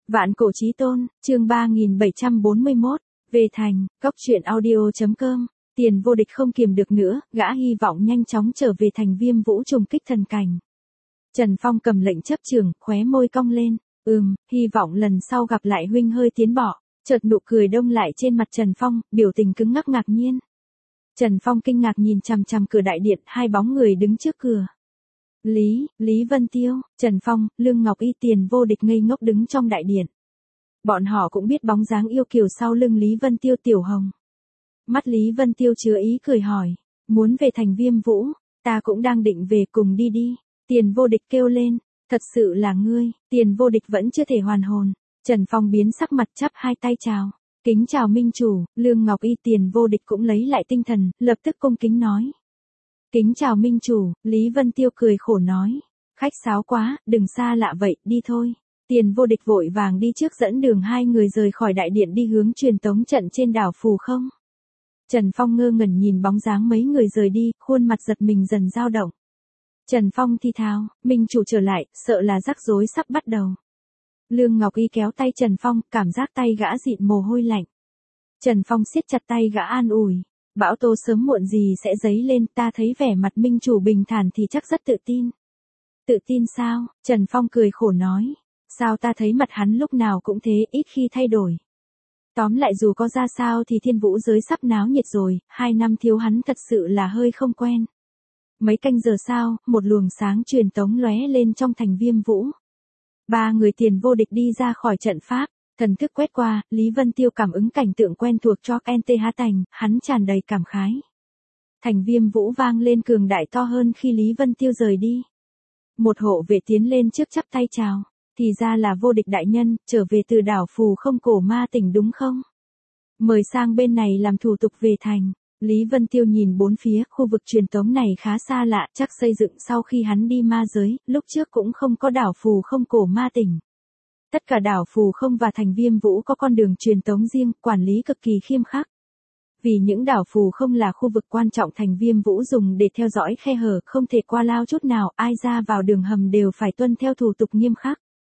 Vạn cổ chí tôn, chương 3741, về thành, cốc truyện audio.com, Tiền Vô Địch không kiềm được nữa, gã hy vọng nhanh chóng trở về thành Viêm Vũ trùng kích thần cảnh. Trần Phong cầm lệnh chấp trường, khóe môi cong lên, hy vọng lần sau gặp lại huynh hơi tiến bỏ, chợt nụ cười đông lại trên mặt Trần Phong, biểu tình cứng ngắc ngạc nhiên. Trần Phong kinh ngạc nhìn chằm chằm cửa đại điện, hai bóng người đứng trước cửa. Lý Vân Tiêu, Trần Phong, Lương Ngọc Y, Tiền Vô Địch ngây ngốc đứng trong đại điện. Bọn họ cũng biết bóng dáng yêu kiều sau lưng Lý Vân Tiêu. Tiểu Hồng. Mắt Lý Vân Tiêu chứa ý cười hỏi, muốn về thành Viêm Vũ, ta cũng đang định về, cùng đi đi. Tiền Vô Địch kêu lên, thật sự là ngươi. Tiền Vô Địch vẫn chưa thể hoàn hồn. Trần Phong biến sắc mặt, chắp hai tay chào. Kính chào minh chủ. Lương Ngọc Y. Tiền Vô Địch cũng lấy lại tinh thần, lập tức cung kính nói. Kính chào minh chủ. Lý Vân Tiêu cười khổ nói, khách sáo quá, đừng xa lạ vậy, đi thôi. Tiền Vô Địch vội vàng đi trước dẫn đường hai người rời khỏi đại điện đi hướng truyền tống trận trên đảo Phù Không. Trần Phong ngơ ngẩn nhìn bóng dáng mấy người rời đi, khuôn mặt giật mình dần dao động. Trần Phong thi thào, minh chủ trở lại, sợ là rắc rối sắp bắt đầu. Lương Ngọc Y kéo tay Trần Phong, cảm giác tay gã dịn mồ hôi lạnh. Trần Phong siết chặt tay gã an ủi, bão tố sớm muộn gì sẽ dấy lên, ta thấy vẻ mặt minh chủ bình thản thì chắc rất tự tin. Tự tin sao? Trần Phong cười khổ nói, sao ta thấy mặt hắn lúc nào cũng thế, ít khi thay đổi. Tóm lại dù có ra sao thì thiên vũ giới sắp náo nhiệt rồi, 2 năm thiếu hắn thật sự là hơi không quen. Mấy canh giờ sau, một luồng sáng truyền tống lóe lên trong thành Viêm Vũ. 3 người Tiền Vô Địch đi ra khỏi trận pháp, thần thức quét qua, Lý Vân Tiêu cảm ứng cảnh tượng quen thuộc cho NTH Thành, hắn tràn đầy cảm khái. Thành Viêm Vũ vang lên cường đại to hơn khi Lý Vân Tiêu rời đi. Một hộ vệ tiến lên trước chắp tay chào, thì ra là Vô Địch đại nhân, trở về từ đảo Phù Không Cổ Ma Tỉnh đúng không? Mời sang bên này làm thủ tục về thành. Lý Vân Tiêu nhìn bốn phía, khu vực truyền tống này khá xa lạ, chắc xây dựng sau khi hắn đi ma giới, lúc trước cũng không có đảo Phù Không Cổ Ma Tỉnh. Tất cả đảo Phù Không và thành Viêm Vũ có con đường truyền tống riêng, quản lý cực kỳ nghiêm khắc. Vì những đảo Phù Không là khu vực quan trọng thành Viêm Vũ dùng để theo dõi khe hở, không thể qua lao chút nào, ai ra vào đường hầm đều phải tuân theo thủ tục nghiêm khắc.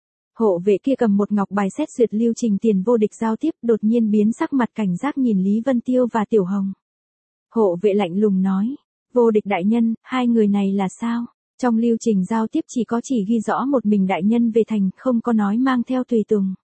Hộ vệ kia cầm một ngọc bài xét duyệt lưu trình Tiền Vô Địch giao tiếp, đột nhiên biến sắc mặt cảnh giác nhìn Lý Vân Tiêu và Tiểu Hồng. Hộ vệ lạnh lùng nói, Vô Địch đại nhân, hai người này là sao? Trong lưu trình giao tiếp chỉ ghi rõ một mình đại nhân về thành, không có nói mang theo tùy tùng.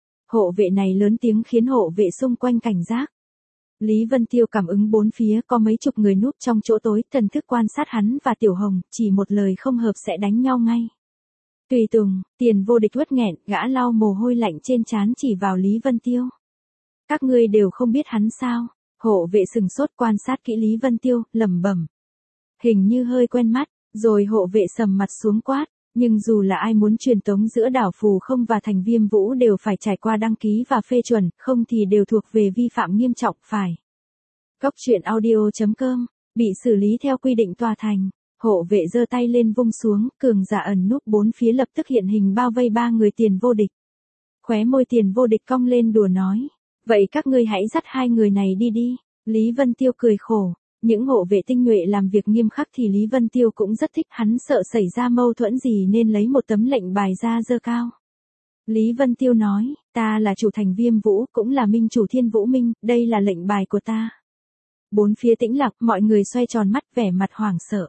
Hộ vệ này lớn tiếng khiến hộ vệ xung quanh cảnh giác. Lý Vân Tiêu cảm ứng bốn phía có mấy chục người núp trong chỗ tối, thần thức quan sát hắn và Tiểu Hồng, chỉ một lời không hợp sẽ đánh nhau ngay. Tùy tùng. Tiền Vô Địch uất nghẹn, gã lau mồ hôi lạnh trên trán chỉ vào Lý Vân Tiêu. Các ngươi đều không biết hắn sao? Hộ vệ sừng sốt quan sát kỹ Lý Vân Tiêu, lẩm bẩm. Hình như hơi quen mắt, rồi hộ vệ sầm mặt xuống quát, nhưng dù là ai muốn truyền tống giữa đảo Phù Không và thành Viêm Vũ đều phải trải qua đăng ký và phê chuẩn, không thì đều thuộc về vi phạm nghiêm trọng, phải. Cốc truyện audio.com, bị xử lý theo quy định tòa thành. Hộ vệ giơ tay lên vung xuống, cường giả ẩn núp bốn phía lập tức hiện hình bao vây 3 người Tiền Vô Địch. Khóe môi Tiền Vô Địch cong lên đùa nói, vậy các ngươi hãy dắt hai người này đi đi. Lý Vân Tiêu cười khổ, những hộ vệ tinh nhuệ làm việc nghiêm khắc thì Lý Vân Tiêu cũng rất thích, hắn sợ xảy ra mâu thuẫn gì nên lấy một tấm lệnh bài ra giơ cao. Lý Vân Tiêu nói, ta là chủ thành Viêm Vũ, cũng là minh chủ Thiên Vũ Minh, đây là lệnh bài của ta. Bốn phía tĩnh lặng, mọi người xoay tròn mắt vẻ mặt hoảng sợ.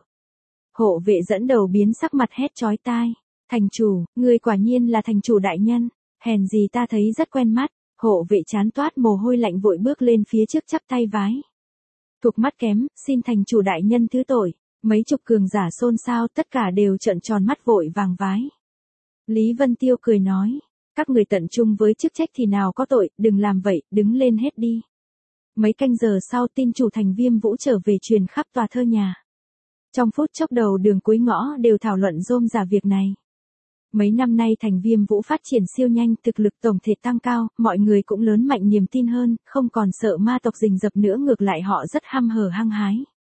Hộ vệ dẫn đầu biến sắc mặt hét chói tai, thành chủ, ngươi quả nhiên là thành chủ đại nhân, hèn gì ta thấy rất quen mắt. Hộ vệ chán toát mồ hôi lạnh vội bước lên phía trước chắp tay vái. Thuộc mắt kém, xin thành chủ đại nhân thứ tội. Mấy chục cường giả xôn xao, tất cả đều trợn tròn mắt vội vàng vái. Lý Vân Tiêu cười nói, các người tận trung với chức trách thì nào có tội, đừng làm vậy, đứng lên hết đi. Mấy canh giờ sau tin chủ thành Viêm Vũ trở về truyền khắp tòa thơ nhà. Trong phút chốc đầu đường cuối ngõ đều thảo luận rôm rả việc này. Mấy năm nay thành Viêm Vũ phát triển siêu nhanh, thực lực tổng thể tăng cao, mọi người cũng lớn mạnh niềm tin hơn, không còn sợ ma tộc rình rập nữa, ngược lại họ rất hăm hở hăng hái.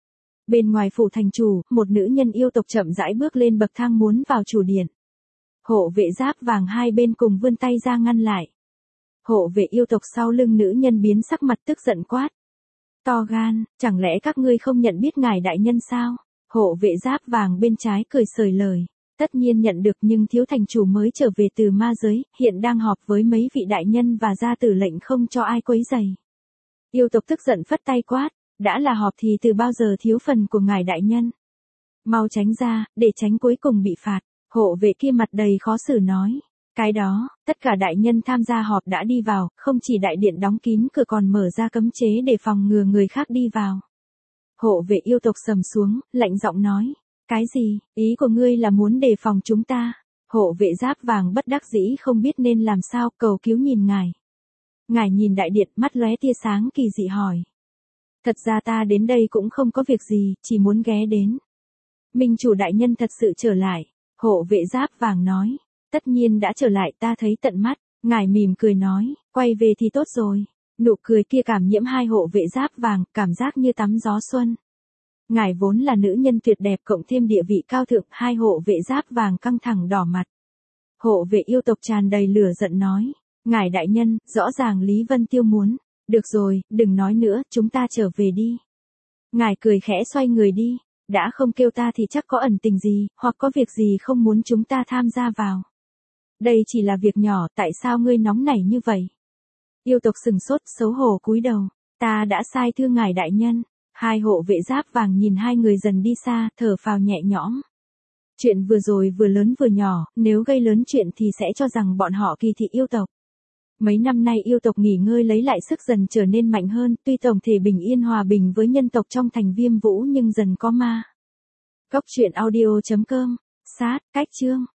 Bên ngoài phủ thành chủ, một nữ nhân yêu tộc chậm rãi bước lên bậc thang muốn vào chủ điện. Hộ vệ giáp vàng hai bên cùng vươn tay ra ngăn lại. Hộ vệ yêu tộc sau lưng nữ nhân biến sắc mặt tức giận quát. To gan, chẳng lẽ các ngươi không nhận biết ngài đại nhân sao? Hộ vệ giáp vàng bên trái cười sởi lời. Tất nhiên nhận được, nhưng thiếu thành chủ mới trở về từ ma giới, hiện đang họp với mấy vị đại nhân và ra tử lệnh không cho ai quấy rầy. Yêu tộc tức giận phất tay quát, đã là họp thì từ bao giờ thiếu phần của ngài đại nhân. Mau tránh ra, để tránh cuối cùng bị phạt. Hộ vệ kia mặt đầy khó xử nói. Cái đó, tất cả đại nhân tham gia họp đã đi vào, không chỉ đại điện đóng kín cửa còn mở ra cấm chế để phòng ngừa người khác đi vào. Hộ vệ yêu tộc sầm xuống, lạnh giọng nói. Cái gì, ý của ngươi là muốn đề phòng chúng ta? Hộ vệ giáp vàng bất đắc dĩ không biết nên làm sao, cầu cứu nhìn ngài. Ngài nhìn đại điện, mắt lóe tia sáng kỳ dị hỏi. Thật ra ta đến đây cũng không có việc gì, chỉ muốn ghé đến. Minh chủ đại nhân thật sự trở lại. Hộ vệ giáp vàng nói. Tất nhiên đã trở lại, ta thấy tận mắt. Ngài mỉm cười nói, quay về thì tốt rồi. Nụ cười kia cảm nhiễm hai hộ vệ giáp vàng, cảm giác như tắm gió xuân. Ngài vốn là nữ nhân tuyệt đẹp cộng thêm địa vị cao thượng, hai hộ vệ giáp vàng căng thẳng đỏ mặt. Hộ vệ yêu tộc tràn đầy lửa giận nói. Ngài đại nhân, rõ ràng Lý Vân Tiêu muốn. Được rồi, đừng nói nữa, chúng ta trở về đi. Ngài cười khẽ xoay người đi. Đã không kêu ta thì chắc có ẩn tình gì, hoặc có việc gì không muốn chúng ta tham gia vào. Đây chỉ là việc nhỏ, tại sao ngươi nóng nảy như vậy? Yêu tộc sừng sốt, xấu hổ cúi đầu. Ta đã sai thưa ngài đại nhân. Hai hộ vệ giáp vàng nhìn hai người dần đi xa, thở phào nhẹ nhõm. Chuyện vừa rồi vừa lớn vừa nhỏ, nếu gây lớn chuyện thì sẽ cho rằng bọn họ kỳ thị yêu tộc. Mấy năm nay yêu tộc nghỉ ngơi lấy lại sức dần trở nên mạnh hơn, tuy tổng thể bình yên hòa bình với nhân tộc trong thành Viêm Vũ nhưng dần có ma. Cốc truyện audio.com, sát, cách chương.